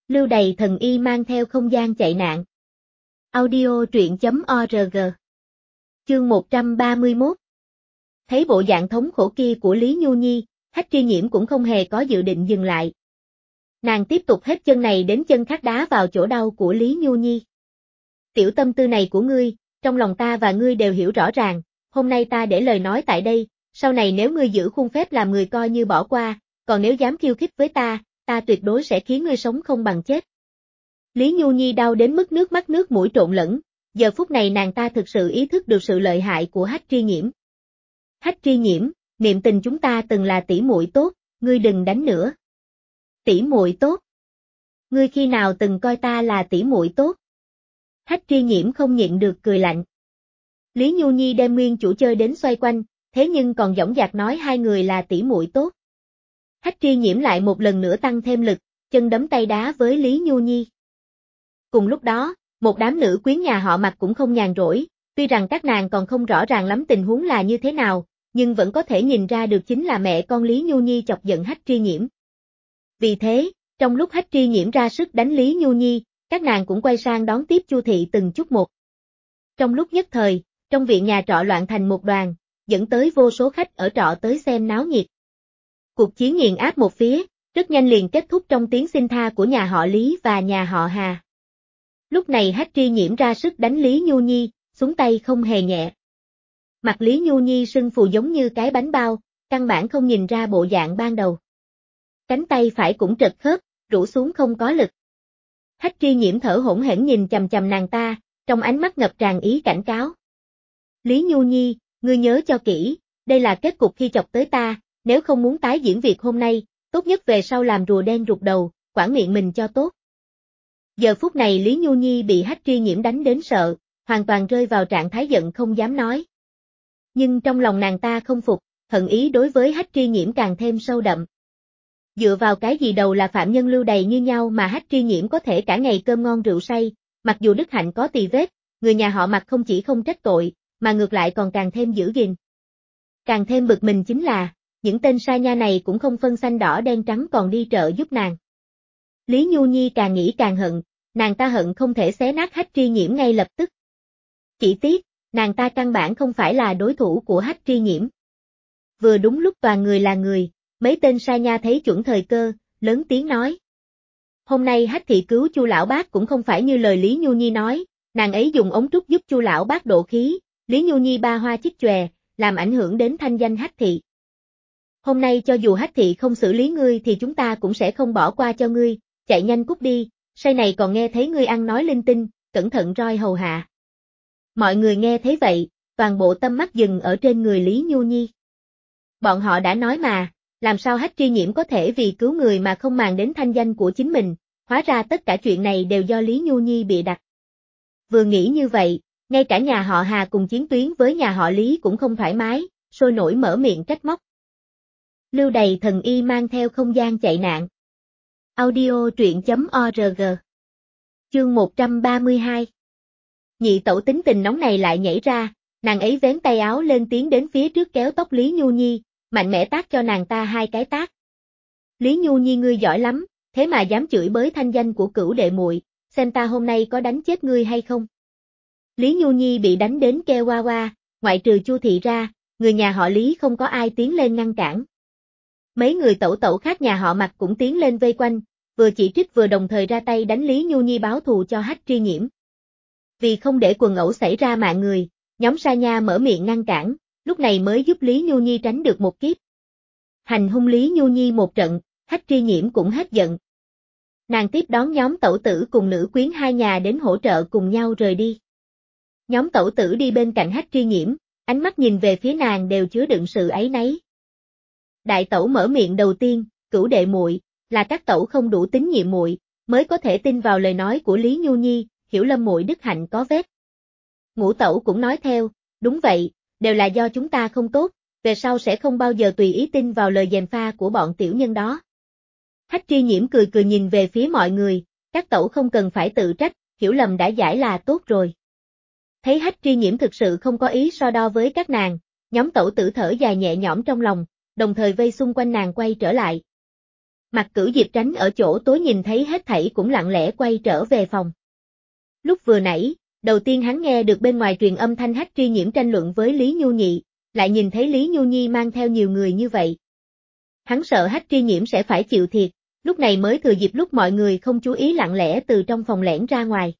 Lưu Đày thần y mang theo không gian chạy nạn. Audio truyện.org. Chương 131. Thấy bộ dạng thống khổ kia của Lý Nhu Nhi, Hách Tri Nhiễm cũng không hề có dự định dừng lại. Nàng tiếp tục hết chân này đến chân khác đá vào chỗ đau của Lý Nhu Nhi. Tiểu tâm tư này của ngươi, trong lòng ta và ngươi đều hiểu rõ ràng, hôm nay ta để lời nói tại đây, sau này nếu ngươi giữ khuôn phép làm người coi như bỏ qua, còn nếu dám khiêu khích với ta tuyệt đối sẽ khiến ngươi sống không bằng chết. Lý Nhu Nhi đau đến mức nước mắt nước mũi trộn lẫn, giờ phút này nàng ta thực sự ý thức được sự lợi hại của Hách Tri Nhiễm. Hách Tri Nhiễm, niệm tình chúng ta từng là tỷ muội tốt, ngươi đừng đánh nữa. Tỷ muội tốt? Ngươi khi nào từng coi ta là tỷ muội tốt? Hách Tri Nhiễm không nhịn được cười lạnh. Lý Nhu Nhi đem nguyên chủ chơi đến xoay quanh, thế nhưng còn dõng dạc nói hai người là tỷ muội tốt. Hách Tri Nhiễm lại một lần nữa tăng thêm lực, chân đấm tay đá với Lý Nhu Nhi. Cùng lúc đó, một đám nữ quyến nhà họ Mạc cũng không nhàn rỗi, tuy rằng các nàng còn không rõ ràng lắm tình huống là như thế nào, nhưng vẫn có thể nhìn ra được chính là mẹ con Lý Nhu Nhi chọc giận Hách Tri Nhiễm. Vì thế, trong lúc Hách Tri Nhiễm ra sức đánh Lý Nhu Nhi, các nàng cũng quay sang đón tiếp Chu Thị từng chút một. Trong lúc nhất thời, trong viện nhà trọ loạn thành một đoàn, dẫn tới vô số khách ở trọ tới xem náo nhiệt. Cuộc chiến nghiền áp một phía, rất nhanh liền kết thúc trong tiếng xin tha của nhà họ Lý và nhà họ Hà. Lúc này Hách Tri Nhiễm ra sức đánh Lý Nhu Nhi, xuống tay không hề nhẹ. Mặt Lý Nhu Nhi sưng phù giống như cái bánh bao, căn bản không nhìn ra bộ dạng ban đầu. Cánh tay phải cũng trật khớp, rũ xuống không có lực. Hách Tri Nhiễm thở hổn hển nhìn chằm chằm nàng ta, trong ánh mắt ngập tràn ý cảnh cáo. Lý Nhu Nhi, ngươi nhớ cho kỹ, đây là kết cục khi chọc tới ta, nếu không muốn tái diễn việc hôm nay, tốt nhất về sau làm rùa đen rụt đầu, quản miệng mình cho tốt. Giờ phút này Lý Nhu Nhi bị Hách Tri Nhiễm đánh đến sợ, hoàn toàn rơi vào trạng thái giận không dám nói. Nhưng trong lòng nàng ta không phục, hận ý đối với Hách Tri Nhiễm càng thêm sâu đậm. Dựa vào cái gì đầu là phạm nhân Lưu Đày như nhau mà Hách Tri Nhiễm có thể cả ngày cơm ngon rượu say, mặc dù đức hạnh có tì vết, người nhà họ Mạc không chỉ không trách tội, mà ngược lại còn càng thêm giữ gìn. Càng thêm bực mình chính là, những tên sa nha này cũng không phân xanh đỏ đen trắng còn đi trợ giúp nàng. Lý Nhu Nhi càng nghĩ càng hận, nàng ta hận không thể xé nát Hách Tri Nhiễm ngay lập tức. Chỉ tiếc, nàng ta căn bản không phải là đối thủ của Hách Tri Nhiễm. Vừa đúng lúc toàn người là người, mấy tên sa nha thấy chuẩn thời cơ, lớn tiếng nói. Hôm nay Hách thị cứu Chu lão bác cũng không phải như lời Lý Nhu Nhi nói, nàng ấy dùng ống trúc giúp Chu lão bác độ khí, Lý Nhu Nhi ba hoa chích chòe, làm ảnh hưởng đến thanh danh Hách thị. Hôm nay cho dù Hách thị không xử lý ngươi thì chúng ta cũng sẽ không bỏ qua cho ngươi, chạy nhanh cút đi, say này còn nghe thấy ngươi ăn nói linh tinh, cẩn thận roi hầu hạ. Mọi người nghe thấy vậy, toàn bộ tâm mắt dừng ở trên người Lý Nhu Nhi. Bọn họ đã nói mà, làm sao Hách Tri Nhiễm có thể vì cứu người mà không màng đến thanh danh của chính mình, hóa ra tất cả chuyện này đều do Lý Nhu Nhi bịa đặt. Vừa nghĩ như vậy, ngay cả nhà họ Hà cùng chiến tuyến với nhà họ Lý cũng không thoải mái, sôi nổi mở miệng trách móc. Lưu Đày thần y mang theo không gian chạy nạn. Audio truyện.org. Chương 132. Nhị tẩu tính tình nóng này lại nhảy ra, nàng ấy vén tay áo lên tiến đến phía trước kéo tóc Lý Nhu Nhi, mạnh mẽ tát cho nàng ta hai cái tát. Lý Nhu Nhi ngươi giỏi lắm, thế mà dám chửi bới thanh danh của cửu đệ muội, xem ta hôm nay có đánh chết ngươi hay không. Lý Nhu Nhi bị đánh đến kêu oa oa, ngoại trừ Chu Thị ra, người nhà họ Lý không có ai tiến lên ngăn cản. Mấy người tẩu tẩu khác nhà họ Mạc cũng tiến lên vây quanh, vừa chỉ trích vừa đồng thời ra tay đánh Lý Nhu Nhi báo thù cho Hách Tri Nhiễm. Vì không để quần ẩu xảy ra mạng người, nhóm sa nha mở miệng ngăn cản, lúc này mới giúp Lý Nhu Nhi tránh được một kiếp. Hành hung Lý Nhu Nhi một trận, Hách Tri Nhiễm cũng hết giận. Nàng tiếp đón nhóm tẩu tử cùng nữ quyến hai nhà đến hỗ trợ cùng nhau rời đi. Nhóm tẩu tử đi bên cạnh Hách Tri Nhiễm, ánh mắt nhìn về phía nàng đều chứa đựng sự áy náy. Đại tẩu mở miệng đầu tiên, cửu đệ muội, là các tẩu không đủ tín nhiệm muội, mới có thể tin vào lời nói của Lý Nhu Nhi, hiểu lầm muội đức hạnh có vết. Ngũ tẩu cũng nói theo, đúng vậy, đều là do chúng ta không tốt, về sau sẽ không bao giờ tùy ý tin vào lời gièm pha của bọn tiểu nhân đó. Hách Tri Nhiễm cười cười nhìn về phía mọi người, các tẩu không cần phải tự trách, hiểu lầm đã giải là tốt rồi. Thấy Hách Tri Nhiễm thực sự không có ý so đo với các nàng, nhóm tẩu tử thở dài nhẹ nhõm trong lòng, đồng thời vây xung quanh nàng quay trở lại. Mặc Cửu Diệp tránh ở chỗ tối nhìn thấy hết thảy cũng lặng lẽ quay trở về phòng. Lúc vừa nãy, đầu tiên hắn nghe được bên ngoài truyền âm thanh Hách Tri Nhiễm tranh luận với Lý Nhu Nhị, lại nhìn thấy Lý Nhu Nhi mang theo nhiều người như vậy. Hắn sợ Hách Tri Nhiễm sẽ phải chịu thiệt, lúc này mới thừa dịp lúc mọi người không chú ý lặng lẽ từ trong phòng lẻn ra ngoài.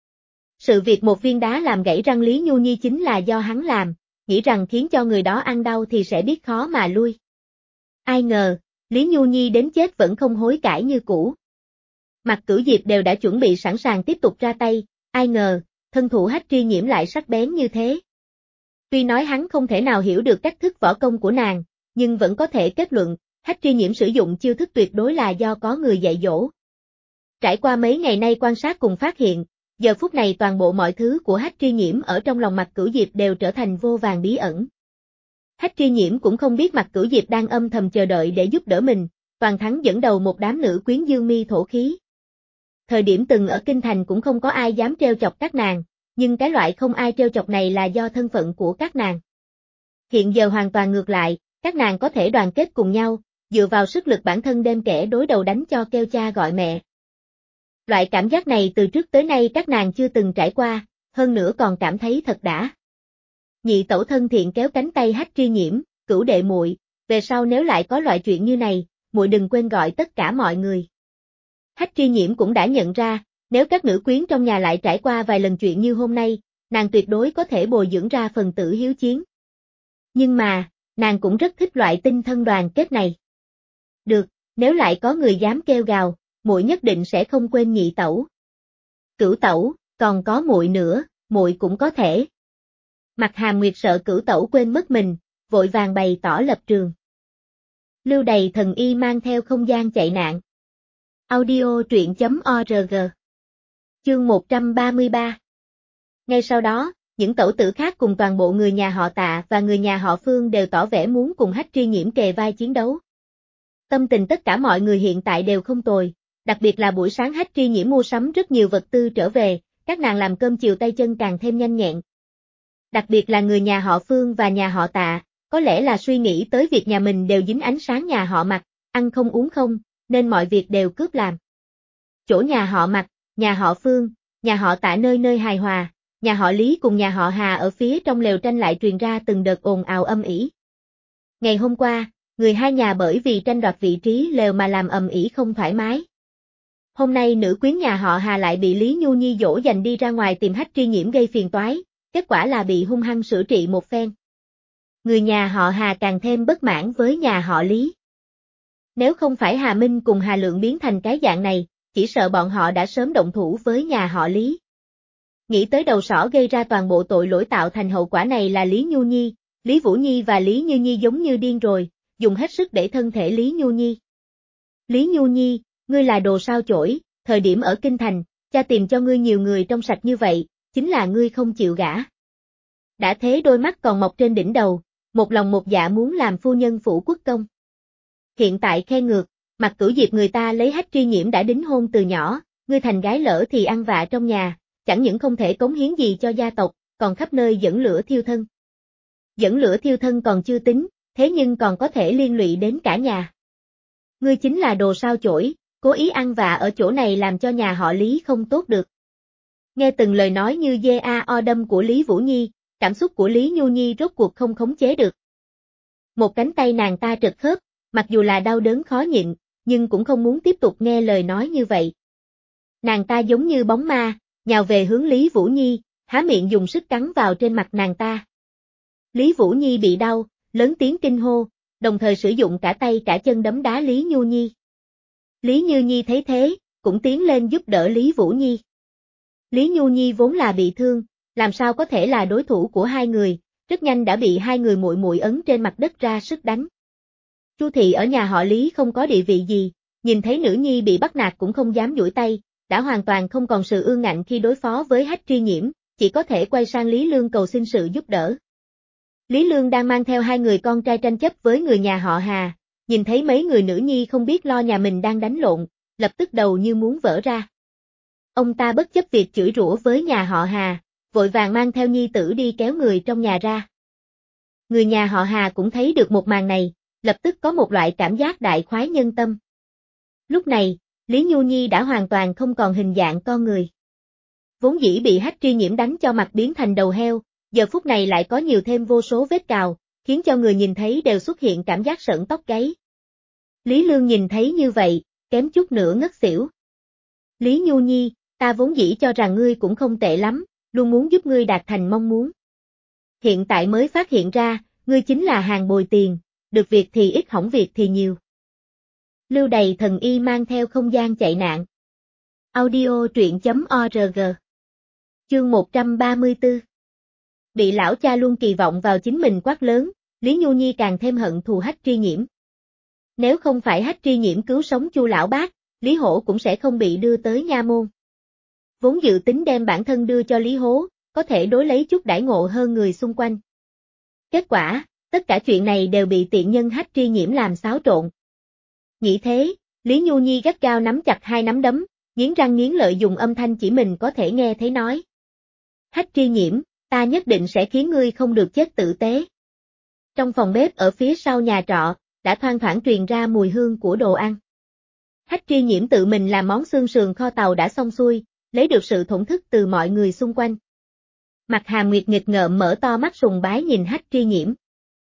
Sự việc một viên đá làm gãy răng Lý Nhu Nhi chính là do hắn làm, nghĩ rằng khiến cho người đó ăn đau thì sẽ biết khó mà lui. Ai ngờ, Lý Nhu Nhi đến chết vẫn không hối cải như cũ. Mặc Cửu Diệp đều đã chuẩn bị sẵn sàng tiếp tục ra tay, ai ngờ, thân thủ Hách Tri Nhiễm lại sắc bén như thế. Tuy nói hắn không thể nào hiểu được cách thức võ công của nàng, nhưng vẫn có thể kết luận, Hách Tri Nhiễm sử dụng chiêu thức tuyệt đối là do có người dạy dỗ. Trải qua mấy ngày nay quan sát cùng phát hiện, giờ phút này toàn bộ mọi thứ của Hách Tri Nhiễm ở trong lòng Mặc Cửu Diệp đều trở thành vô vàn bí ẩn. Hách Tri Nhiễm cũng không biết Mặc Cửu Diệp đang âm thầm chờ đợi để giúp đỡ mình, toàn thắng dẫn đầu một đám nữ quyến dương mi thổ khí. Thời điểm từng ở Kinh Thành cũng không có ai dám trêu chọc các nàng, nhưng cái loại không ai trêu chọc này là do thân phận của các nàng. Hiện giờ hoàn toàn ngược lại, các nàng có thể đoàn kết cùng nhau, dựa vào sức lực bản thân đem kẻ đối đầu đánh cho kêu cha gọi mẹ. Loại cảm giác này từ trước tới nay các nàng chưa từng trải qua, hơn nữa còn cảm thấy thật đã. Nhị tẩu thân thiện kéo cánh tay Hách Tri Nhiễm, Cửu đệ muội, về sau nếu lại có loại chuyện như này, muội đừng quên gọi tất cả mọi người. Hách Tri Nhiễm cũng đã nhận ra, nếu các nữ quyến trong nhà lại trải qua vài lần chuyện như hôm nay, nàng tuyệt đối có thể bồi dưỡng ra phần tử hiếu chiến. Nhưng mà, nàng cũng rất thích loại tinh thân đoàn kết này. Được, nếu lại có người dám kêu gào, muội nhất định sẽ không quên nhị tẩu. Cửu tẩu, còn có muội nữa, muội cũng có thể. Mặc Hàm Nguyệt sợ Cửu tẩu quên mất mình, vội vàng bày tỏ lập trường. Lưu Đầy Thần Y mang theo không gian chạy nạn. Audio truyện.org. Chương 133. Ngay sau đó, những tẩu tử khác cùng toàn bộ người nhà họ Tạ và người nhà họ Phương đều tỏ vẻ muốn cùng Hách Tri Nhiễm kề vai chiến đấu. Tâm tình tất cả mọi người hiện tại đều không tồi, đặc biệt là buổi sáng Hách Tri Nhiễm mua sắm rất nhiều vật tư trở về, các nàng làm cơm chiều tay chân càng thêm nhanh nhẹn. Đặc biệt là người nhà họ Phương và nhà họ Tạ, có lẽ là suy nghĩ tới việc nhà mình đều dính ánh sáng nhà họ Mặc, ăn không uống không, nên mọi việc đều cướp làm. Chỗ nhà họ Mặc, nhà họ Phương, nhà họ Tạ nơi nơi hài hòa, nhà họ Lý cùng nhà họ Hà ở phía trong lều tranh lại truyền ra từng đợt ồn ào âm ỉ. Ngày hôm qua, người hai nhà bởi vì tranh đoạt vị trí lều mà làm ầm ĩ không thoải mái. Hôm nay nữ quyến nhà họ Hà lại bị Lý Nhu Nhi dỗ dành đi ra ngoài tìm Hách Tri Nhiễm gây phiền toái, kết quả là bị hung hăng sửa trị một phen. Người nhà họ Hà càng thêm bất mãn với nhà họ Lý. Nếu không phải Hà Minh cùng Hà Lượng biến thành cái dạng này, chỉ sợ bọn họ đã sớm động thủ với nhà họ Lý. Nghĩ tới đầu sỏ gây ra toàn bộ tội lỗi tạo thành hậu quả này là Lý Nhu Nhi, Lý Vũ Nhi và Lý Như Nhi giống như điên rồi, dùng hết sức để thân thể Lý Nhu Nhi. Lý Nhu Nhi, ngươi là đồ sao chổi, thời điểm ở Kinh Thành, cha tìm cho ngươi nhiều người trong sạch như vậy, chính là ngươi không chịu gả. Đã thế đôi mắt còn mọc trên đỉnh đầu, một lòng một dạ muốn làm phu nhân phủ quốc công. Hiện tại khen ngược, Mặc Cửu Diệp người ta lấy Hách Tri Nhiễm đã đính hôn từ nhỏ, ngươi thành gái lỡ thì ăn vạ trong nhà, chẳng những không thể cống hiến gì cho gia tộc, còn khắp nơi dẫn lửa thiêu thân. Dẫn lửa thiêu thân còn chưa tính, thế nhưng còn có thể liên lụy đến cả nhà. Ngươi chính là đồ sao chổi, cố ý ăn vạ ở chỗ này làm cho nhà họ Lý không tốt được. Nghe từng lời nói như dê a o đâm của Lý Vũ Nhi, cảm xúc của Lý Nhu Nhi rốt cuộc không khống chế được. Một cánh tay nàng ta trật khớp, mặc dù là đau đớn khó nhịn, nhưng cũng không muốn tiếp tục nghe lời nói như vậy. Nàng ta giống như bóng ma, nhào về hướng Lý Vũ Nhi, há miệng dùng sức cắn vào trên mặt nàng ta. Lý Vũ Nhi bị đau, lớn tiếng kinh hô, đồng thời sử dụng cả tay cả chân đấm đá Lý Nhu Nhi. Lý Như Nhi thấy thế, cũng tiến lên giúp đỡ Lý Vũ Nhi. Lý Nhu Nhi vốn là bị thương, làm sao có thể là đối thủ của hai người, rất nhanh đã bị hai người muội muội ấn trên mặt đất ra sức đánh. Chu thị ở nhà họ Lý không có địa vị gì, nhìn thấy nữ nhi bị bắt nạt cũng không dám duỗi tay, đã hoàn toàn không còn sự ương ngạnh khi đối phó với Hách Tri Nhiễm, chỉ có thể quay sang Lý Lương cầu xin sự giúp đỡ. Lý Lương đang mang theo hai người con trai tranh chấp với người nhà họ Hà, nhìn thấy mấy người nữ nhi không biết lo nhà mình đang đánh lộn, lập tức đầu như muốn vỡ ra. Ông ta bất chấp việc chửi rủa với nhà họ Hà, vội vàng mang theo nhi tử đi kéo người trong nhà ra. Người nhà họ Hà cũng thấy được một màn này, lập tức có một loại cảm giác đại khoái nhân tâm. Lúc này, Lý Nhu Nhi đã hoàn toàn không còn hình dạng con người. Vốn dĩ bị hách tri nhiễm đánh cho mặt biến thành đầu heo, giờ phút này lại có nhiều thêm vô số vết cào, khiến cho người nhìn thấy đều xuất hiện cảm giác sởn tóc gáy. Lý Lương nhìn thấy như vậy, kém chút nữa ngất xỉu. Lý Nhu Nhi, ta vốn dĩ cho rằng ngươi cũng không tệ lắm, luôn muốn giúp ngươi đạt thành mong muốn. Hiện tại mới phát hiện ra, ngươi chính là hàng bồi tiền, được việc thì ít hỏng việc thì nhiều. Lưu Đầy Thần Y mang theo không gian chạy nạn. Audio truyện.org. Chương 134. Bị lão cha luôn kỳ vọng vào chính mình quát lớn, Lý Nhu Nhi càng thêm hận thù hách tri nhiễm. Nếu không phải hách tri nhiễm cứu sống Chu lão bác, Lý Hổ cũng sẽ không bị đưa tới nha môn. Vốn dự tính đem bản thân đưa cho Lý Hố, có thể đối lấy chút đãi ngộ hơn người xung quanh. Kết quả, tất cả chuyện này đều bị tiện nhân hách tri nhiễm làm xáo trộn. Nghĩ thế, Lý Nhu Nhi gắt gao nắm chặt hai nắm đấm, nghiến răng nghiến lợi dùng âm thanh chỉ mình có thể nghe thấy nói. Hách tri nhiễm, ta nhất định sẽ khiến ngươi không được chết tử tế. Trong phòng bếp ở phía sau nhà trọ, đã thoang thoảng truyền ra mùi hương của đồ ăn. Hách tri nhiễm tự mình làm món xương sườn kho tàu đã xong xuôi, lấy được sự thổn thức từ mọi người xung quanh. Mặt Hàm Nguyệt nghịch ngợm mở to mắt sùng bái nhìn hách tri nhiễm.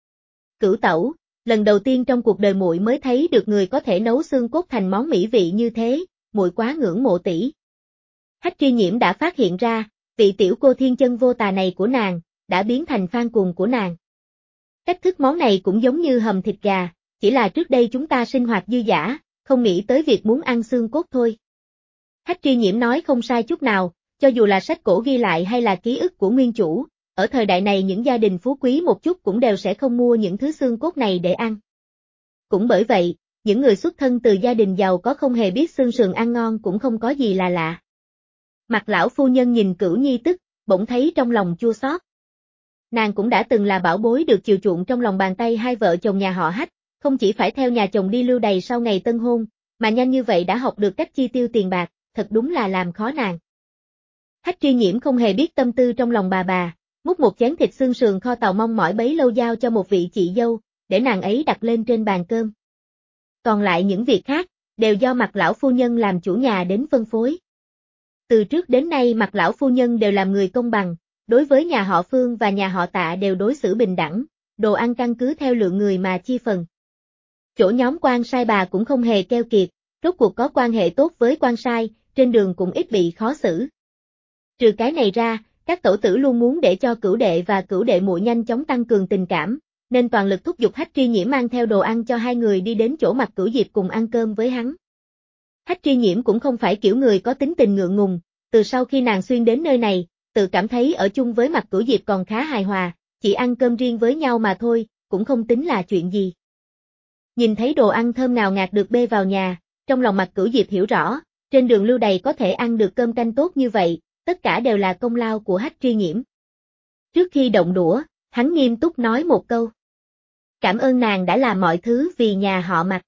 Cửu tẩu, lần đầu tiên trong cuộc đời muội mới thấy được người có thể nấu xương cốt thành món mỹ vị như thế, muội quá ngưỡng mộ tỷ. Hách tri nhiễm đã phát hiện ra, vị tiểu cô thiên chân vô tà này của nàng, đã biến thành fan cuồng của nàng. Cách thức món này cũng giống như hầm thịt gà, chỉ là trước đây chúng ta sinh hoạt dư dả, không nghĩ tới việc muốn ăn xương cốt thôi. Hách tri nhiễm nói không sai chút nào, cho dù là sách cổ ghi lại hay là ký ức của nguyên chủ, ở thời đại này những gia đình phú quý một chút cũng đều sẽ không mua những thứ xương cốt này để ăn. Cũng bởi vậy, những người xuất thân từ gia đình giàu có không hề biết xương sườn ăn ngon cũng không có gì là lạ. Mặt lão phu nhân nhìn Cửu Nhi tức, bỗng thấy trong lòng chua xót. Nàng cũng đã từng là bảo bối được chiều chuộng trong lòng bàn tay hai vợ chồng nhà họ Hách, không chỉ phải theo nhà chồng đi lưu đày sau ngày tân hôn, mà nhanh như vậy đã học được cách chi tiêu tiền bạc, thật đúng là làm khó nàng. Hách tri nhiễm không hề biết tâm tư trong lòng bà, múc một chén thịt xương sườn kho tàu mong mỏi bấy lâu giao cho một vị chị dâu, để nàng ấy đặt lên trên bàn cơm. Còn lại những việc khác, đều do Mặt lão phu nhân làm chủ nhà đến phân phối. Từ trước đến nay Mặt lão phu nhân đều làm người công bằng, đối với nhà họ Phương và nhà họ Tạ đều đối xử bình đẳng, đồ ăn căn cứ theo lượng người mà chia phần. Chỗ nhóm quan sai bà cũng không hề keo kiệt, rốt cuộc có quan hệ tốt với quan sai, trên đường cũng ít bị khó xử. Trừ cái này ra, các tẩu tử luôn muốn để cho cửu đệ và cửu đệ muội nhanh chóng tăng cường tình cảm, nên toàn lực thúc giục hách tri nhiễm mang theo đồ ăn cho hai người đi đến chỗ Mặt Cửu Diệp cùng ăn cơm với hắn. Hách tri nhiễm cũng không phải kiểu người có tính tình ngượng ngùng, từ sau khi nàng xuyên đến nơi này, tự cảm thấy ở chung với Mặt Cửu Diệp còn khá hài hòa, chỉ ăn cơm riêng với nhau mà thôi, cũng không tính là chuyện gì. Nhìn thấy đồ ăn thơm ngào ngạt được bê vào nhà, trong lòng Mặt Cửu Diệp hiểu rõ, trên đường lưu đày có thể ăn được cơm canh tốt như vậy, tất cả đều là công lao của hách tri nhiễm. Trước khi động đũa, hắn nghiêm túc nói một câu. Cảm ơn nàng đã làm mọi thứ vì nhà họ Mặt.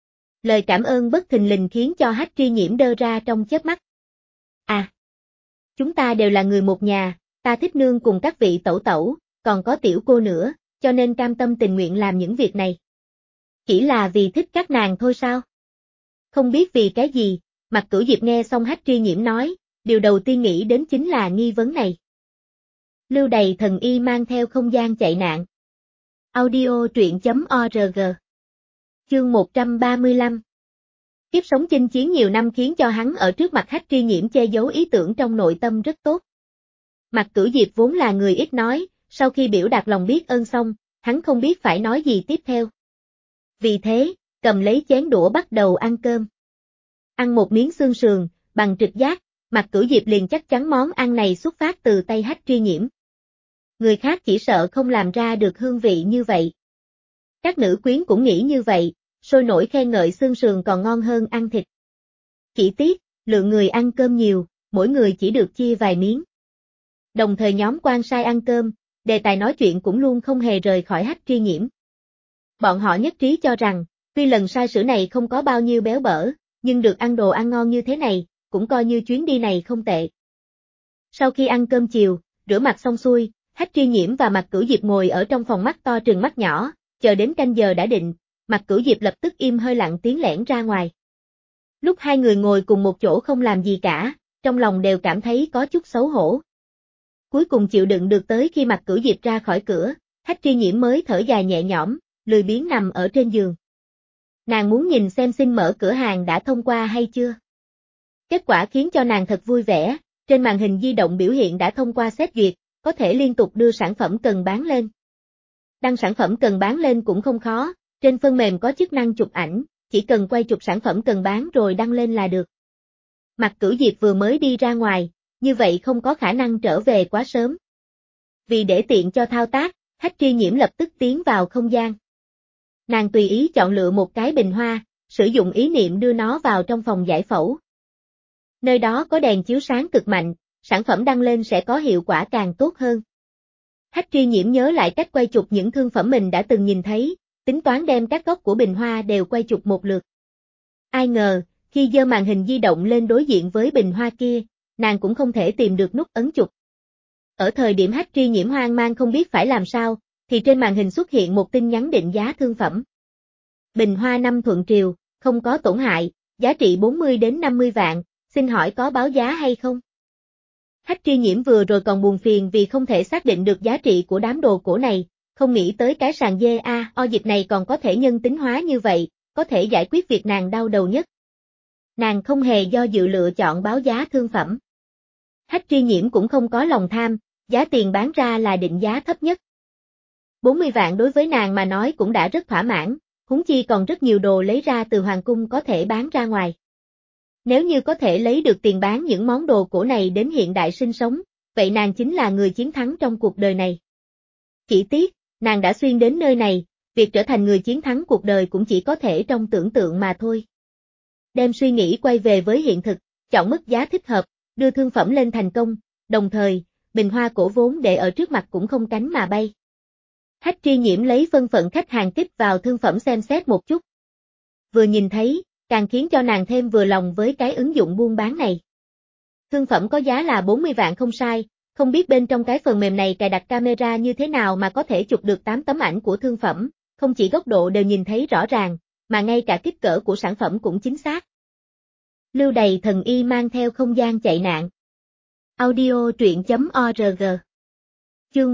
Lời cảm ơn bất thình lình khiến cho hách tri nhiễm đơ ra trong chớp mắt. À, chúng ta đều là người một nhà, ta thích nương cùng các vị tẩu tẩu, còn có tiểu cô nữa, cho nên cam tâm tình nguyện làm những việc này. Chỉ là vì thích các nàng thôi sao? Không biết vì cái gì, Mặt Cửu Diệp nghe xong hách tri nhiễm nói, điều đầu tiên nghĩ đến chính là nghi vấn này. Lưu Đầy Thần Y mang theo không gian chạy nạn. Audio truyện.org. Chương 135. Kiếp sống chinh chiến nhiều năm khiến cho hắn ở trước mặt hách tri nhiễm che giấu ý tưởng trong nội tâm rất tốt. Mặt Cửu Diệp vốn là người ít nói, sau khi biểu đạt lòng biết ơn xong, hắn không biết phải nói gì tiếp theo. Vì thế, cầm lấy chén đũa bắt đầu ăn cơm. Ăn một miếng xương sườn, bằng trực giác, Mặt Cửu Diệp liền chắc chắn món ăn này xuất phát từ tay hách tri nhiễm. Người khác chỉ sợ không làm ra được hương vị như vậy. Các nữ quyến cũng nghĩ như vậy, sôi nổi khen ngợi xương sườn còn ngon hơn ăn thịt. Chỉ tiếc, lượng người ăn cơm nhiều, mỗi người chỉ được chia vài miếng. Đồng thời nhóm quan sai ăn cơm, đề tài nói chuyện cũng luôn không hề rời khỏi hách tri nhiễm. Bọn họ nhất trí cho rằng, tuy lần sai sữa này không có bao nhiêu béo bở, nhưng được ăn đồ ăn ngon như thế này, cũng coi như chuyến đi này không tệ. Sau khi ăn cơm chiều, rửa mặt xong xuôi, hách tri nhiễm và Mặt Cửu Diệp ngồi ở trong phòng mắt to trừng mắt nhỏ, chờ đến canh giờ đã định, Mặt Cửu Diệp lập tức im hơi lặng tiếng lẻn ra ngoài. Lúc hai người ngồi cùng một chỗ không làm gì cả, trong lòng đều cảm thấy có chút xấu hổ. Cuối cùng chịu đựng được tới khi Mạc Cửu Diệp ra khỏi cửa, Hách Tri Nhiễm mới thở dài nhẹ nhõm, lười biếng nằm ở trên giường. Nàng muốn nhìn xem xin mở cửa hàng đã thông qua hay chưa. Kết quả khiến cho nàng thật vui vẻ, trên màn hình di động biểu hiện đã thông qua xét duyệt, có thể liên tục đưa sản phẩm cần bán lên. Đăng sản phẩm cần bán lên cũng không khó, trên phần mềm có chức năng chụp ảnh, chỉ cần quay chụp sản phẩm cần bán rồi đăng lên là được. Mạc Cửu Diệp vừa mới đi ra ngoài, như vậy không có khả năng trở về quá sớm. Vì để tiện cho thao tác, Hách Tri Nhiễm lập tức tiến vào không gian. Nàng tùy ý chọn lựa một cái bình hoa, sử dụng ý niệm đưa nó vào trong phòng giải phẫu. Nơi đó có đèn chiếu sáng cực mạnh, sản phẩm đăng lên sẽ có hiệu quả càng tốt hơn. Hách Tri Nhiễm nhớ lại cách quay chụp những thương phẩm mình đã từng nhìn thấy, tính toán đem các góc của bình hoa đều quay chụp một lượt. Ai ngờ, khi giơ màn hình di động lên đối diện với bình hoa kia, nàng cũng không thể tìm được nút ấn chụp. Ở thời điểm Hách Tri Nhiễm hoang mang không biết phải làm sao, thì trên màn hình xuất hiện một tin nhắn định giá thương phẩm. Bình hoa 5 thuận triều, không có tổn hại, giá trị 40 đến 50 vạn, xin hỏi có báo giá hay không? Hách Tri Nhiễm vừa rồi còn buồn phiền vì không thể xác định được giá trị của đám đồ cổ này, không nghĩ tới cái sàn GAO dịch này còn có thể nhân tính hóa như vậy, có thể giải quyết việc nàng đau đầu nhất. Nàng không hề do dự lựa chọn báo giá thương phẩm. Hách Tri Nhiễm cũng không có lòng tham, giá tiền bán ra là định giá thấp nhất. 40 vạn đối với nàng mà nói cũng đã rất thỏa mãn, huống chi còn rất nhiều đồ lấy ra từ hoàng cung có thể bán ra ngoài. Nếu như có thể lấy được tiền bán những món đồ cổ này đến hiện đại sinh sống, vậy nàng chính là người chiến thắng trong cuộc đời này. Chỉ tiếc, nàng đã xuyên đến nơi này, việc trở thành người chiến thắng cuộc đời cũng chỉ có thể trong tưởng tượng mà thôi. Đem suy nghĩ quay về với hiện thực, chọn mức giá thích hợp, đưa thương phẩm lên thành công, đồng thời, bình hoa cổ vốn để ở trước mặt cũng không cánh mà bay. Hách Tri Nhiễm lấy thân phận khách hàng kích vào thương phẩm xem xét một chút. Vừa nhìn thấy, càng khiến cho nàng thêm vừa lòng với cái ứng dụng buôn bán này. Thương phẩm có giá là 40 vạn không sai, không biết bên trong cái phần mềm này cài đặt camera như thế nào mà có thể chụp được 8 tấm ảnh của thương phẩm, không chỉ góc độ đều nhìn thấy rõ ràng, mà ngay cả kích cỡ của sản phẩm cũng chính xác. Lưu Đày thần y mang theo không gian chạy nạn. Audio truyện.org. Chương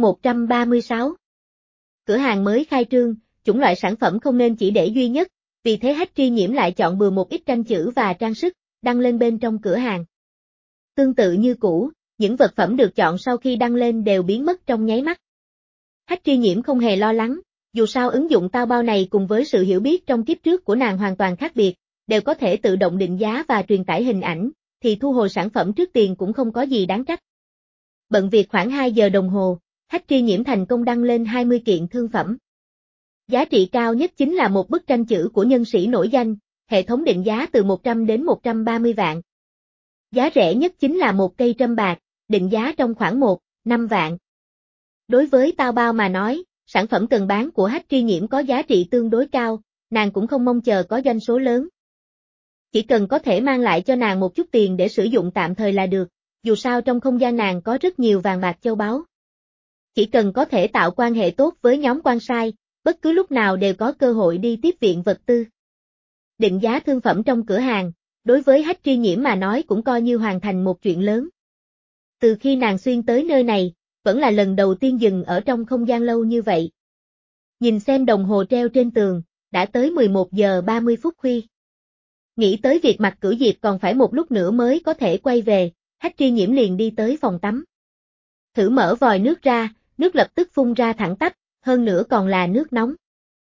136. Cửa hàng mới khai trương, chủng loại sản phẩm không nên chỉ để duy nhất, vì thế Hách Tri Nhiễm lại chọn bừa một ít tranh chữ và trang sức, đăng lên bên trong cửa hàng. Tương tự như cũ, những vật phẩm được chọn sau khi đăng lên đều biến mất trong nháy mắt. Hách Tri Nhiễm không hề lo lắng, dù sao ứng dụng Taobao này cùng với sự hiểu biết trong kiếp trước của nàng hoàn toàn khác biệt, đều có thể tự động định giá và truyền tải hình ảnh, thì thu hồi sản phẩm trước tiền cũng không có gì đáng trách. Bận việc khoảng 2 giờ đồng hồ, Hách Tri Nhiễm thành công đăng lên 20 kiện thương phẩm. Giá trị cao nhất chính là một bức tranh chữ của nhân sĩ nổi danh, hệ thống định giá từ 100 đến 130 vạn. Giá rẻ nhất chính là một cây trâm bạc, định giá trong khoảng 1-5 vạn. Đối với Taobao mà nói, sản phẩm cần bán của Hách Tri Nhiễm có giá trị tương đối cao, nàng cũng không mong chờ có doanh số lớn. Chỉ cần có thể mang lại cho nàng một chút tiền để sử dụng tạm thời là được, dù sao trong không gian nàng có rất nhiều vàng bạc châu báu. Chỉ cần có thể tạo quan hệ tốt với nhóm quan sai, bất cứ lúc nào đều có cơ hội đi tiếp viện vật tư. Định giá thương phẩm trong cửa hàng, đối với Hách Tri Nhiễm mà nói cũng coi như hoàn thành một chuyện lớn. Từ khi nàng xuyên tới nơi này, vẫn là lần đầu tiên dừng ở trong không gian lâu như vậy. Nhìn xem đồng hồ treo trên tường, đã tới 11 giờ 30 phút khuya. Nghĩ tới việc Mạc Cửu Diệp còn phải một lúc nữa mới có thể quay về, Hách Tri Nhiễm liền đi tới phòng tắm. Thử mở vòi nước ra, nước lập tức phun ra thẳng tắp, hơn nữa còn là nước nóng.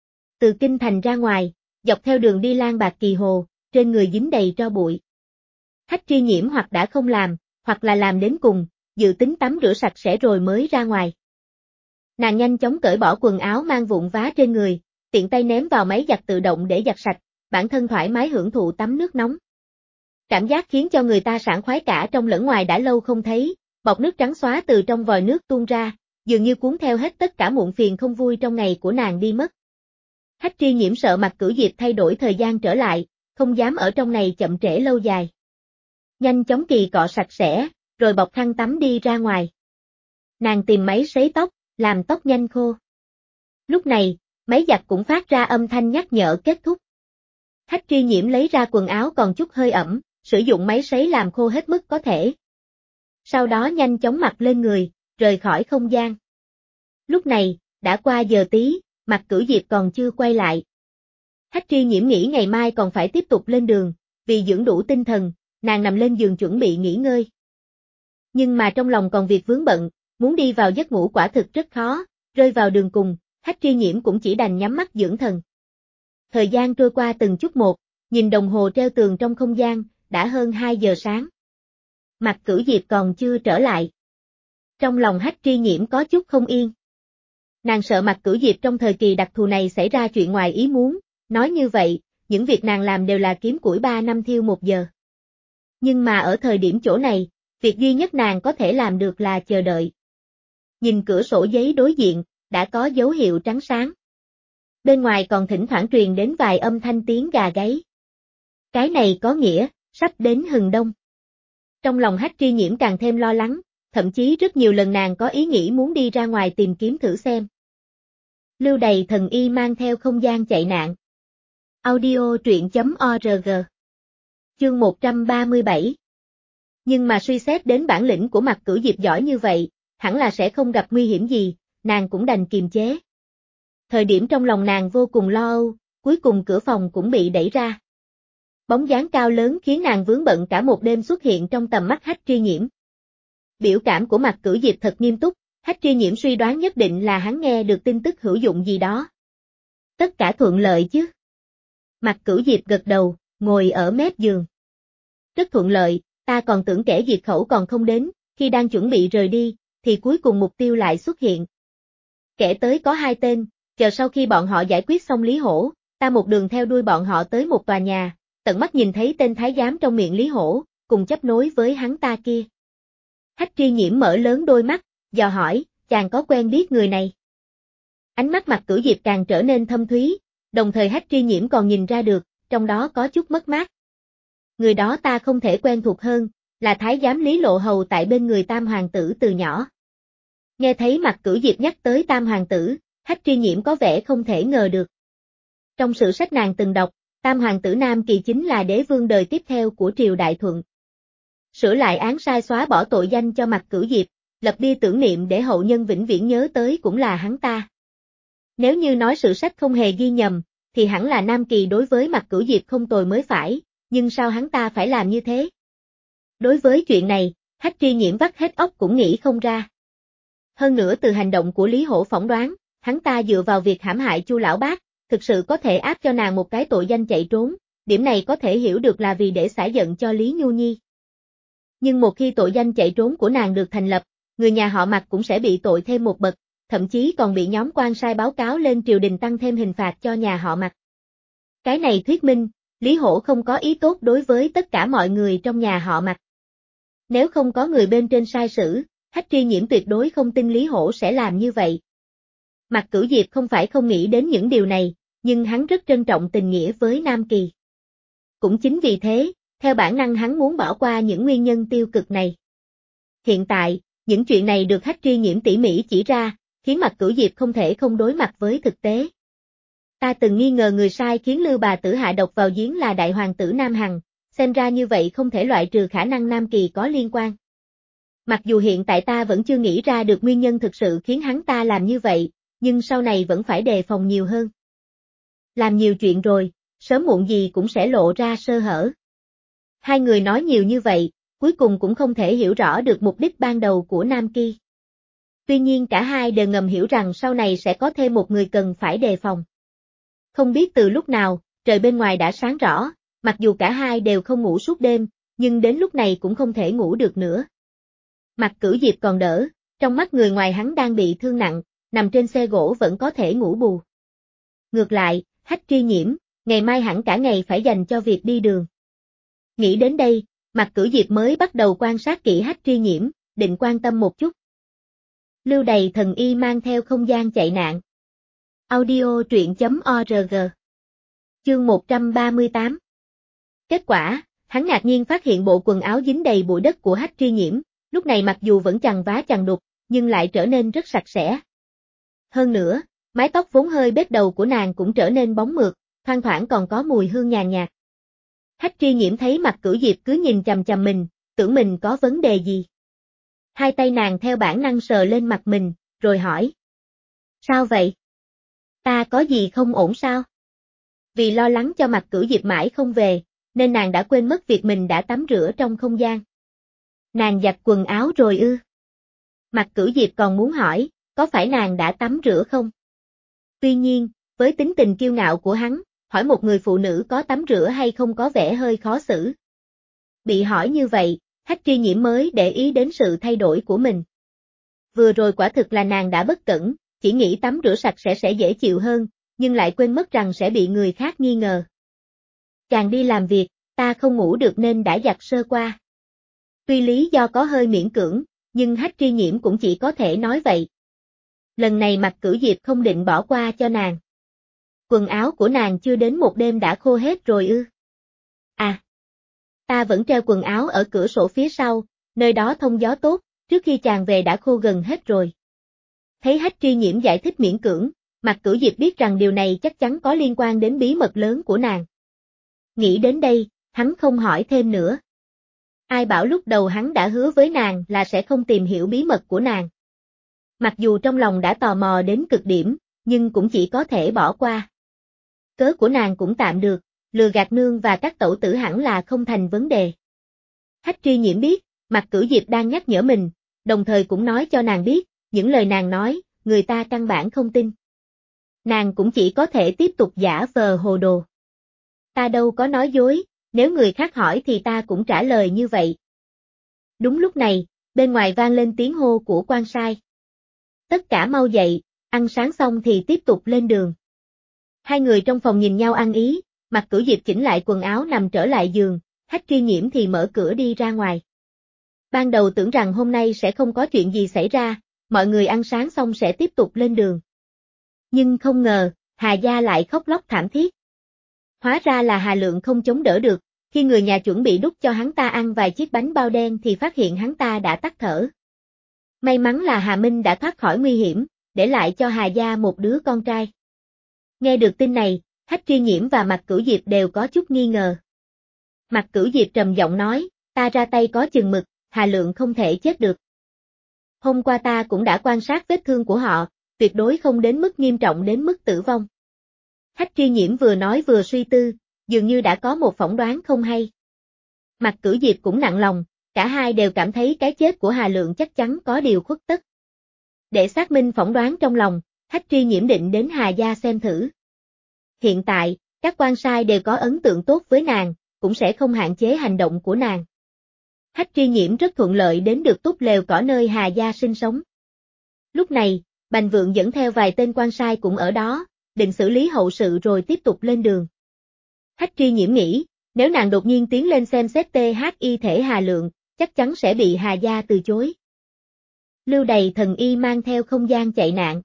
Từ kinh thành ra ngoài, dọc theo đường đi Lan Bạc Kỳ Hồ, trên người dính đầy tro bụi. Hách Tri Nhiễm hoặc đã không làm, hoặc là làm đến cùng, dự tính tắm rửa sạch sẽ rồi mới ra ngoài. Nàng nhanh chóng cởi bỏ quần áo mang vụn vá trên người, tiện tay ném vào máy giặt tự động để giặt sạch, bản thân thoải mái hưởng thụ tắm nước nóng. Cảm giác khiến cho người ta sảng khoái cả trong lẫn ngoài đã lâu không thấy, bọt nước trắng xóa từ trong vòi nước tuôn ra, dường như cuốn theo hết tất cả muộn phiền không vui trong ngày của nàng đi mất. Hách Tri Nhiễm sợ Mạc Cửu Diệp thay đổi thời gian trở lại, không dám ở trong này chậm trễ lâu dài. Nhanh chóng kỳ cọ sạch sẽ, rồi bọc khăn tắm đi ra ngoài. Nàng tìm máy sấy tóc, làm tóc nhanh khô. Lúc này, máy giặt cũng phát ra âm thanh nhắc nhở kết thúc. Hách Tri Nhiễm lấy ra quần áo còn chút hơi ẩm, sử dụng máy sấy làm khô hết mức có thể. Sau đó nhanh chóng mặc lên người, rời khỏi không gian. Lúc này, đã qua giờ tí, Mạc Cửu Diệp còn chưa quay lại. Hách Tri Nhiễm nghĩ ngày mai còn phải tiếp tục lên đường, vì dưỡng đủ tinh thần, nàng nằm lên giường chuẩn bị nghỉ ngơi. Nhưng mà trong lòng còn việc vướng bận, muốn đi vào giấc ngủ quả thực rất khó, rơi vào đường cùng, Hách Tri Nhiễm cũng chỉ đành nhắm mắt dưỡng thần. Thời gian trôi qua từng chút một, nhìn đồng hồ treo tường trong không gian, đã hơn 2 giờ sáng. Mạc Cửu Diệp còn chưa trở lại. Trong lòng Hách Tri Nhiễm có chút không yên. Nàng sợ Mạc Cửu Diệp trong thời kỳ đặc thù này xảy ra chuyện ngoài ý muốn, nói như vậy, những việc nàng làm đều là kiếm củi 3 năm thiêu 1 giờ. Nhưng mà ở thời điểm chỗ này, việc duy nhất nàng có thể làm được là chờ đợi. Nhìn cửa sổ giấy đối diện, đã có dấu hiệu trắng sáng. Bên ngoài còn thỉnh thoảng truyền đến vài âm thanh tiếng gà gáy. Cái này có nghĩa, sắp đến hừng đông. Trong lòng Hách Tri Nhiễm càng thêm lo lắng, thậm chí rất nhiều lần nàng có ý nghĩ muốn đi ra ngoài tìm kiếm thử xem. Lưu Đày thần y mang theo không gian chạy nạn. Audio truyện.org. Chương 137. Nhưng mà suy xét đến bản lĩnh của Mạc Cửu Diệp giỏi như vậy, hẳn là sẽ không gặp nguy hiểm gì, nàng cũng đành kiềm chế. Thời điểm trong lòng nàng vô cùng lo âu, cuối cùng cửa phòng cũng bị đẩy ra. Bóng dáng cao lớn khiến nàng vướng bận cả một đêm xuất hiện trong tầm mắt Hách Tri Nhiễm. Biểu cảm của Mạc Cửu Diệp thật nghiêm túc, Hách Tri Nhiễm suy đoán nhất định là hắn nghe được tin tức hữu dụng gì đó. Tất cả thuận lợi chứ? Mạc Cửu Diệp gật đầu, ngồi ở mép giường. Rất thuận lợi, ta còn tưởng kẻ diệt khẩu còn không đến, khi đang chuẩn bị rời đi, thì cuối cùng mục tiêu lại xuất hiện. Kẻ tới có 2 tên, chờ sau khi bọn họ giải quyết xong Lý Hổ, ta một đường theo đuôi bọn họ tới một tòa nhà, tận mắt nhìn thấy tên thái giám trong miệng Lý Hổ, cùng chấp nối với hắn ta kia. Hách Tri Nhiễm mở lớn đôi mắt, dò hỏi, chàng có quen biết người này? Ánh mắt Mạc Cửu Diệp càng trở nên thâm thúy, đồng thời Hách Tri Nhiễm còn nhìn ra được, trong đó có chút mất mát. Người đó ta không thể quen thuộc hơn, là thái giám Lý Lộ Hầu tại bên người Tam Hoàng tử từ nhỏ. Nghe thấy Mạc Cửu Diệp nhắc tới Tam Hoàng tử, Hách Tri Nhiễm có vẻ không thể ngờ được. Trong sử sách nàng từng đọc, Tam Hoàng tử Nam Kỳ chính là đế vương đời tiếp theo của triều Đại Thuận. Sửa lại án sai xóa bỏ tội danh cho Mạc Cửu Diệp, lập bia tưởng niệm để hậu nhân vĩnh viễn nhớ tới cũng là hắn ta. Nếu như nói sử sách không hề ghi nhầm, thì hẳn là Nam Kỳ đối với Mạc Cửu Diệp không tồi mới phải, nhưng sao hắn ta phải làm như thế? Đối với chuyện này, Hách Tri Nhiễm vắt hết óc cũng nghĩ không ra. Hơn nữa từ hành động của Lý Hổ phỏng đoán, hắn ta dựa vào việc hãm hại Chu lão bác, thực sự có thể áp cho nàng một cái tội danh chạy trốn, điểm này có thể hiểu được là vì để xả giận cho Lý Nhu Nhi. Nhưng một khi tội danh chạy trốn của nàng được thành lập, người nhà họ Mạc cũng sẽ bị tội thêm một bậc, thậm chí còn bị nhóm quan sai báo cáo lên triều đình tăng thêm hình phạt cho nhà họ Mạc. Cái này thuyết minh, Lý Hổ không có ý tốt đối với tất cả mọi người trong nhà họ Mạc. Nếu không có người bên trên sai sử, Hách Tri Nhiễm tuyệt đối không tin Lý Hổ sẽ làm như vậy. Mạc Cửu Diệp không phải không nghĩ đến những điều này, nhưng hắn rất trân trọng tình nghĩa với Nam Kỳ. Cũng chính vì thế, theo bản năng hắn muốn bỏ qua những nguyên nhân tiêu cực này. Hiện tại, những chuyện này được Hách Tri Nhiễm tỉ mỉ chỉ ra, khiến Mạc Cửu Diệp không thể không đối mặt với thực tế. Ta từng nghi ngờ người sai khiến Lưu bà tử hạ độc vào giếng là đại hoàng tử Nam Hằng, xem ra như vậy không thể loại trừ khả năng Nam Kỳ có liên quan. Mặc dù hiện tại ta vẫn chưa nghĩ ra được nguyên nhân thực sự khiến hắn ta làm như vậy, nhưng sau này vẫn phải đề phòng nhiều hơn. Làm nhiều chuyện rồi, sớm muộn gì cũng sẽ lộ ra sơ hở. Hai người nói nhiều như vậy, cuối cùng cũng không thể hiểu rõ được mục đích ban đầu của Nam Kỳ. Tuy nhiên cả hai đều ngầm hiểu rằng sau này sẽ có thêm một người cần phải đề phòng. Không biết từ lúc nào, trời bên ngoài đã sáng rõ, mặc dù cả hai đều không ngủ suốt đêm, nhưng đến lúc này cũng không thể ngủ được nữa. Mạc Cửu Diệp còn đỡ, trong mắt người ngoài hắn đang bị thương nặng, nằm trên xe gỗ vẫn có thể ngủ bù. Ngược lại, Hách Tri Nhiễm, ngày mai hẳn cả ngày phải dành cho việc đi đường. Nghĩ đến đây, Mạc Cửu Diệp mới bắt đầu quan sát kỹ Hách Tri Nhiễm, định quan tâm một chút. Lưu Đày thần y mang theo không gian chạy nạn. Audio truyện.org. Chương 138. Kết quả, hắn ngạc nhiên phát hiện bộ quần áo dính đầy bụi đất của Hách Tri Nhiễm, lúc này mặc dù vẫn chằng vá chằng đục, nhưng lại trở nên rất sạch sẽ. Hơn nữa, mái tóc vốn hơi bết đầu của nàng cũng trở nên bóng mượt, thoang thoảng còn có mùi hương nhàn nhạt. Hách Tri Nhiễm thấy Mạc Cửu Diệp cứ nhìn chằm chằm mình, tưởng mình có vấn đề gì. Hai tay nàng theo bản năng sờ lên mặt mình, rồi hỏi. Sao vậy? Ta có gì không ổn sao? Vì lo lắng cho Mạc Cửu Diệp mãi không về, nên nàng đã quên mất việc mình đã tắm rửa trong không gian. Nàng giặt quần áo rồi ư? Mạc Cửu Diệp còn muốn hỏi, có phải nàng đã tắm rửa không? Tuy nhiên, với tính tình kiêu ngạo của hắn, hỏi một người phụ nữ có tắm rửa hay không có vẻ hơi khó xử. Bị hỏi như vậy, Hách Tri Nhiễm mới để ý đến sự thay đổi của mình. Vừa rồi quả thực là nàng đã bất cẩn, chỉ nghĩ tắm rửa sạch sẽ dễ chịu hơn, nhưng lại quên mất rằng sẽ bị người khác nghi ngờ. Chàng đi làm việc, ta không ngủ được nên đã giặt sơ qua. Tuy lý do có hơi miễn cưỡng, nhưng Hách Tri Nhiễm cũng chỉ có thể nói vậy. Lần này Mạc Cửu Diệp không định bỏ qua cho nàng. Quần áo của nàng chưa đến một đêm đã khô hết rồi ư? À, ta vẫn treo quần áo ở cửa sổ phía sau, nơi đó thông gió tốt, trước khi chàng về đã khô gần hết rồi. Thấy Hách Tri Nhiễm giải thích miễn cưỡng, Mạc Cửu Diệp biết rằng điều này chắc chắn có liên quan đến bí mật lớn của nàng. Nghĩ đến đây, hắn không hỏi thêm nữa. Ai bảo lúc đầu hắn đã hứa với nàng là sẽ không tìm hiểu bí mật của nàng. Mặc dù trong lòng đã tò mò đến cực điểm, nhưng cũng chỉ có thể bỏ qua. Cớ của nàng cũng tạm được, lừa gạt nương và các tẩu tử hẳn là không thành vấn đề. Hách Tri Nhiễm biết, Mạc Cửu Diệp đang nhắc nhở mình, đồng thời cũng nói cho nàng biết, những lời nàng nói, người ta căn bản không tin. Nàng cũng chỉ có thể tiếp tục giả vờ hồ đồ. Ta đâu có nói dối, nếu người khác hỏi thì ta cũng trả lời như vậy. Đúng lúc này, bên ngoài vang lên tiếng hô của quan sai. Tất cả mau dậy, ăn sáng xong thì tiếp tục lên đường. Hai người trong phòng nhìn nhau ăn ý, Mạc Cửu Diệp chỉnh lại quần áo nằm trở lại giường, Hách Tri Nhiễm thì mở cửa đi ra ngoài. Ban đầu tưởng rằng hôm nay sẽ không có chuyện gì xảy ra, mọi người ăn sáng xong sẽ tiếp tục lên đường. Nhưng không ngờ, Hà Gia lại khóc lóc thảm thiết. Hóa ra là Hà Lượng không chống đỡ được, khi người nhà chuẩn bị đút cho hắn ta ăn vài chiếc bánh bao đen thì phát hiện hắn ta đã tắt thở. May mắn là Hà Minh đã thoát khỏi nguy hiểm, để lại cho Hà Gia một đứa con trai. Nghe được tin này, Hách Tri Nhiễm và Mạc Cửu Diệp đều có chút nghi ngờ. Mạc Cửu Diệp trầm giọng nói, ta ra tay có chừng mực, Hà Lượng không thể chết được. Hôm qua ta cũng đã quan sát vết thương của họ, tuyệt đối không đến mức nghiêm trọng đến mức tử vong. Hách Tri Nhiễm vừa nói vừa suy tư, dường như đã có một phỏng đoán không hay. Mạc Cửu Diệp cũng nặng lòng, cả hai đều cảm thấy cái chết của Hà Lượng chắc chắn có điều khuất tất. Để xác minh phỏng đoán trong lòng, Hách Tri Nhiễm định đến Hà Gia xem thử. Hiện tại, các quan sai đều có ấn tượng tốt với nàng, cũng sẽ không hạn chế hành động của nàng. Hách Tri Nhiễm rất thuận lợi đến được túp lều cỏ nơi Hà Gia sinh sống. Lúc này, Bành Vượng dẫn theo vài tên quan sai cũng ở đó, định xử lý hậu sự rồi tiếp tục lên đường. Hách Tri Nhiễm nghĩ, nếu nàng đột nhiên tiến lên xem xét thi thể Hà Lượng, chắc chắn sẽ bị Hà Gia từ chối. Lưu Đày thần y mang theo không gian chạy nạn.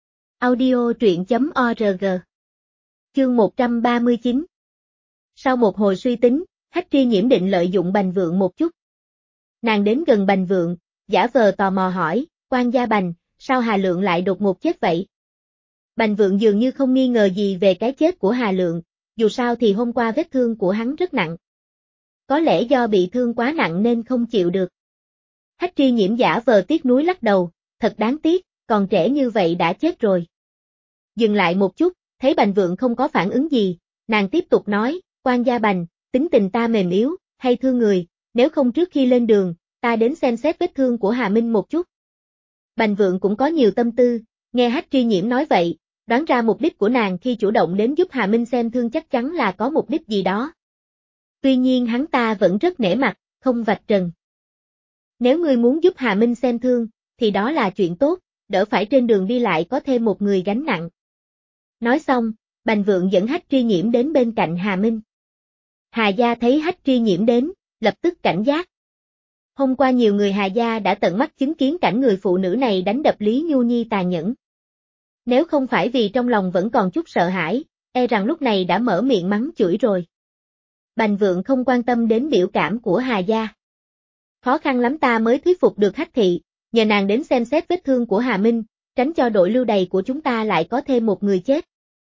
Audio truyện.org. Chương 139. Sau một hồi suy tính, Hách Tri Nhiễm định lợi dụng Bành Vượng một chút. Nàng đến gần Bành Vượng, giả vờ tò mò hỏi, quan gia Bành, sao Hà Lượng lại đột ngột chết vậy? Bành Vượng dường như không nghi ngờ gì về cái chết của Hà Lượng, dù sao thì hôm qua vết thương của hắn rất nặng. Có lẽ do bị thương quá nặng nên không chịu được. Hách Tri Nhiễm giả vờ tiếc nuối lắc đầu, thật đáng tiếc, còn trẻ như vậy đã chết rồi. Dừng lại một chút, thấy Bành Vượng không có phản ứng gì, nàng tiếp tục nói, quan gia Bành, tính tình ta mềm yếu, hay thương người, nếu không trước khi lên đường, ta đến xem xét vết thương của Hà Minh một chút. Bành Vượng cũng có nhiều tâm tư, nghe Hách Tri Nhiễm nói vậy, đoán ra mục đích của nàng khi chủ động đến giúp Hà Minh xem thương chắc chắn là có mục đích gì đó. Tuy nhiên hắn ta vẫn rất nể mặt, không vạch trần. Nếu ngươi muốn giúp Hà Minh xem thương, thì đó là chuyện tốt, đỡ phải trên đường đi lại có thêm một người gánh nặng. Nói xong, Bành Vượng dẫn Hách Tri Nhiễm đến bên cạnh Hà Minh. Hà Gia thấy Hách Tri Nhiễm đến, lập tức cảnh giác. Hôm qua nhiều người Hà Gia đã tận mắt chứng kiến cảnh người phụ nữ này đánh đập Lý Nhu Nhi tàn nhẫn. Nếu không phải vì trong lòng vẫn còn chút sợ hãi, e rằng lúc này đã mở miệng mắng chửi rồi. Bành Vượng không quan tâm đến biểu cảm của Hà Gia. Khó khăn lắm ta mới thuyết phục được Hách Thị, nhờ nàng đến xem xét vết thương của Hà Minh, tránh cho đội Lưu Đày của chúng ta lại có thêm một người chết.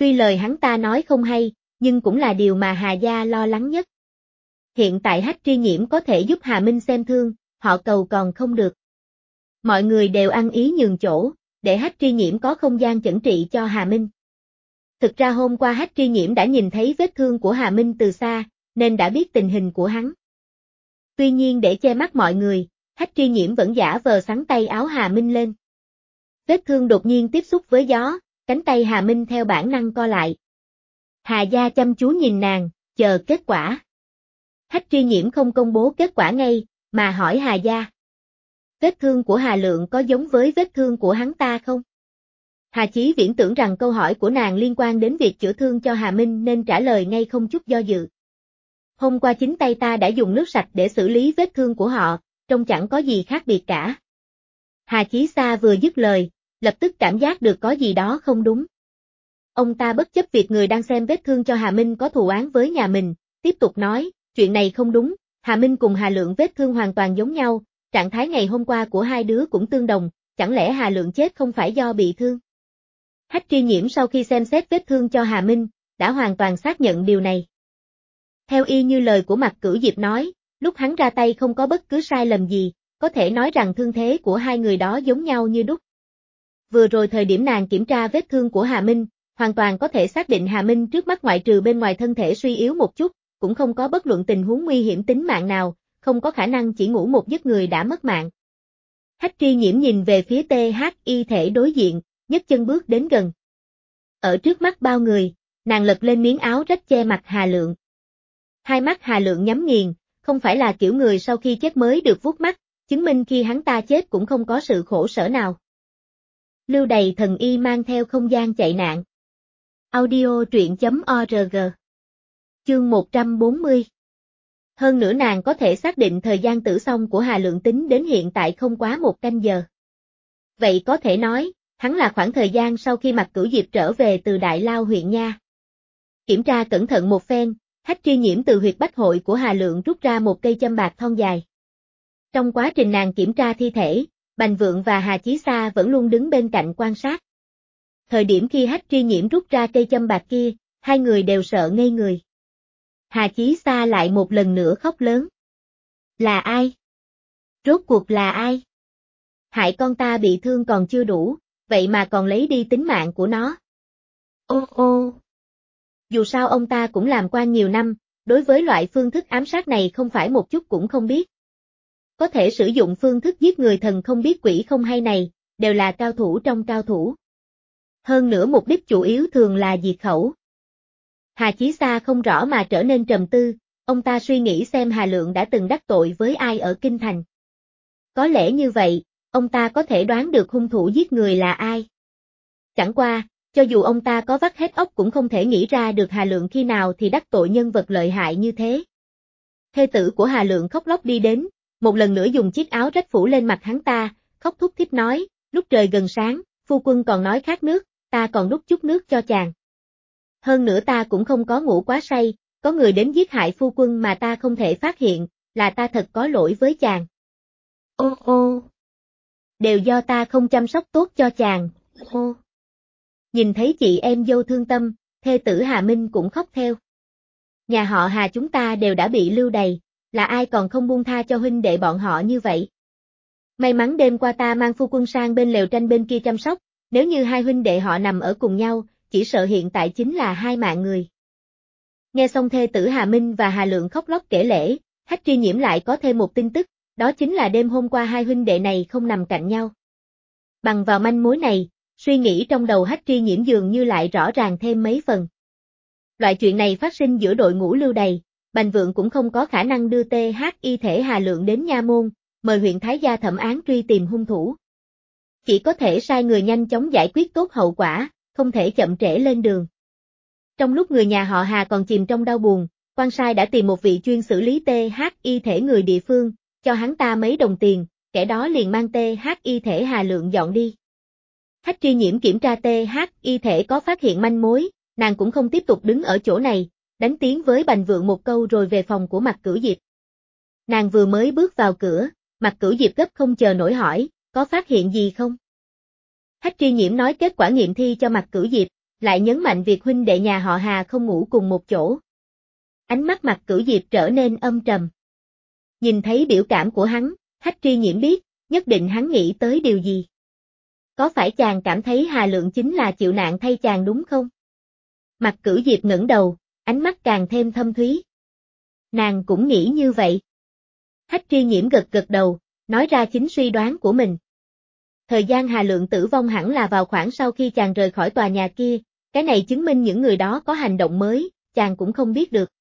Tuy lời hắn ta nói không hay, nhưng cũng là điều mà Hà gia lo lắng nhất. Hiện tại Hách Tri Nhiễm có thể giúp Hà Minh xem thương, họ cầu còn không được. Mọi người đều ăn ý nhường chỗ, để Hách Tri Nhiễm có không gian chẩn trị cho Hà Minh. Thực ra hôm qua Hách Tri Nhiễm đã nhìn thấy vết thương của Hà Minh từ xa, nên đã biết tình hình của hắn. Tuy nhiên để che mắt mọi người, Hách Tri Nhiễm vẫn giả vờ xắn tay áo Hà Minh lên. Vết thương đột nhiên tiếp xúc với gió, cánh tay Hà Minh theo bản năng co lại. Hà gia chăm chú nhìn nàng, chờ kết quả. Hách Tri Nhiễm không công bố kết quả ngay, mà hỏi Hà gia. Vết thương của Hà Lượng có giống với vết thương của hắn ta không? Hà Chí Viễn tưởng rằng câu hỏi của nàng liên quan đến việc chữa thương cho Hà Minh nên trả lời ngay không chút do dự. Hôm qua chính tay ta đã dùng nước sạch để xử lý vết thương của họ, trông chẳng có gì khác biệt cả. Hà Chí Sa vừa dứt lời, lập tức cảm giác được có gì đó không đúng. Ông ta bất chấp việc người đang xem vết thương cho Hà Minh có thù oán với nhà mình, tiếp tục nói, chuyện này không đúng, Hà Minh cùng Hà Lượng vết thương hoàn toàn giống nhau, trạng thái ngày hôm qua của hai đứa cũng tương đồng, chẳng lẽ Hà Lượng chết không phải do bị thương? Hách Tri Nhiễm sau khi xem xét vết thương cho Hà Minh, đã hoàn toàn xác nhận điều này. Theo y như lời của Mạc Cửu Diệp nói, lúc hắn ra tay không có bất cứ sai lầm gì, có thể nói rằng thương thế của hai người đó giống nhau như đúc. Vừa rồi thời điểm nàng kiểm tra vết thương của Hà Minh, hoàn toàn có thể xác định Hà Minh trước mắt ngoại trừ bên ngoài thân thể suy yếu một chút, cũng không có bất luận tình huống nguy hiểm tính mạng nào, không có khả năng chỉ ngủ một giấc người đã mất mạng. Hách Tri Nhiễm nhìn về phía THY thể đối diện, nhấc chân bước đến gần. Ở trước mắt bao người, nàng lật lên miếng áo rách che mặt Hà Lượng. Hai mắt Hà Lượng nhắm nghiền, không phải là kiểu người sau khi chết mới được vuốt mắt, chứng minh khi hắn ta chết cũng không có sự khổ sở nào. Lưu Đày thần y mang theo không gian chạy nạn. Audio truyện.org. Chương 140. Hơn nữa nàng có thể xác định thời gian tử vong của Hà Lượng tính đến hiện tại không quá 1 canh giờ. Vậy có thể nói, hắn là khoảng thời gian sau khi Mạc Cửu Diệp trở về từ Đại Lao huyện nha. Kiểm tra cẩn thận một phen, Hách Tri Nhiễm từ huyệt bách hội của Hà Lượng rút ra một cây châm bạc thon dài. Trong quá trình nàng kiểm tra thi thể, Bành Vượng và Hà Chí Sa vẫn luôn đứng bên cạnh quan sát. Thời điểm khi Hách Tri Nhiễm rút ra cây châm bạc kia, hai người đều sợ ngây người. Hà Chí Sa lại một lần nữa khóc lớn. Là ai? Rốt cuộc là ai? Hại con ta bị thương còn chưa đủ, vậy mà còn lấy đi tính mạng của nó. Ô ô! Dù sao ông ta cũng làm quan nhiều năm, đối với loại phương thức ám sát này không phải một chút cũng không biết. Có thể sử dụng phương thức giết người thần không biết quỷ không hay này, đều là cao thủ trong cao thủ. Hơn nữa mục đích chủ yếu thường là diệt khẩu. Hà Chí Sa không rõ mà trở nên trầm tư, ông ta suy nghĩ xem Hà Lượng đã từng đắc tội với ai ở Kinh Thành. Có lẽ như vậy, ông ta có thể đoán được hung thủ giết người là ai. Chẳng qua, cho dù ông ta có vắt hết óc cũng không thể nghĩ ra được Hà Lượng khi nào thì đắc tội nhân vật lợi hại như thế. Thê tử của Hà Lượng khóc lóc đi đến, một lần nữa dùng chiếc áo rách phủ lên mặt hắn ta, khóc thút thít nói, lúc trời gần sáng, phu quân còn nói khát nước, ta còn đút chút nước cho chàng. Hơn nữa ta cũng không có ngủ quá say, có người đến giết hại phu quân mà ta không thể phát hiện, là ta thật có lỗi với chàng. Ô ô! Đều do ta không chăm sóc tốt cho chàng, ô! Nhìn thấy chị em dâu thương tâm, thê tử Hà Minh cũng khóc theo. Nhà họ Hà chúng ta đều đã bị lưu đày, là ai còn không buông tha cho huynh đệ bọn họ như vậy. May mắn đêm qua ta mang phu quân sang bên lều tranh bên kia chăm sóc, nếu như hai huynh đệ họ nằm ở cùng nhau, chỉ sợ hiện tại chính là 2 mạng người. Nghe xong thê tử Hà Minh và Hà Lượng khóc lóc kể lể, Hách Tri Nhiễm lại có thêm một tin tức, đó chính là đêm hôm qua hai huynh đệ này không nằm cạnh nhau. Bằng vào manh mối này, suy nghĩ trong đầu Hách Tri Nhiễm dường như lại rõ ràng thêm mấy phần. Loại chuyện này phát sinh giữa đội ngũ lưu đày, Bành Vượng cũng không có khả năng đưa THY thể Hà Lượng đến nha môn, mời huyện Thái gia thẩm án truy tìm hung thủ. Chỉ có thể sai người nhanh chóng giải quyết tốt hậu quả, không thể chậm trễ lên đường. Trong lúc người nhà họ Hà còn chìm trong đau buồn, quan sai đã tìm một vị chuyên xử lý THY thể người địa phương, cho hắn ta mấy đồng tiền, kẻ đó liền mang THY thể Hà Lượng dọn đi. Hách Tri Nhiễm kiểm tra THY thể có phát hiện manh mối, nàng cũng không tiếp tục đứng ở chỗ này, đánh tiếng với Bành Vượng một câu rồi về phòng của Mạc Cửu Diệp. Nàng vừa mới bước vào cửa, Mạc Cửu Diệp gấp không chờ nổi hỏi, có phát hiện gì không? Hách Tri Nhiễm nói kết quả nghiệm thi cho Mạc Cửu Diệp, lại nhấn mạnh việc huynh đệ nhà họ Hà không ngủ cùng một chỗ. Ánh mắt Mạc Cửu Diệp trở nên âm trầm. Nhìn thấy biểu cảm của hắn, Hách Tri Nhiễm biết, nhất định hắn nghĩ tới điều gì. Có phải chàng cảm thấy Hà Lượng chính là chịu nạn thay chàng đúng không? Mạc Cửu Diệp ngẩng đầu, ánh mắt càng thêm thâm thúy. Nàng cũng nghĩ như vậy. Hách Tri Nhiễm gật gật đầu, nói ra chính suy đoán của mình. Thời gian Hà Lượng tử vong hẳn là vào khoảng sau khi chàng rời khỏi tòa nhà kia, cái này chứng minh những người đó có hành động mới, chàng cũng không biết được.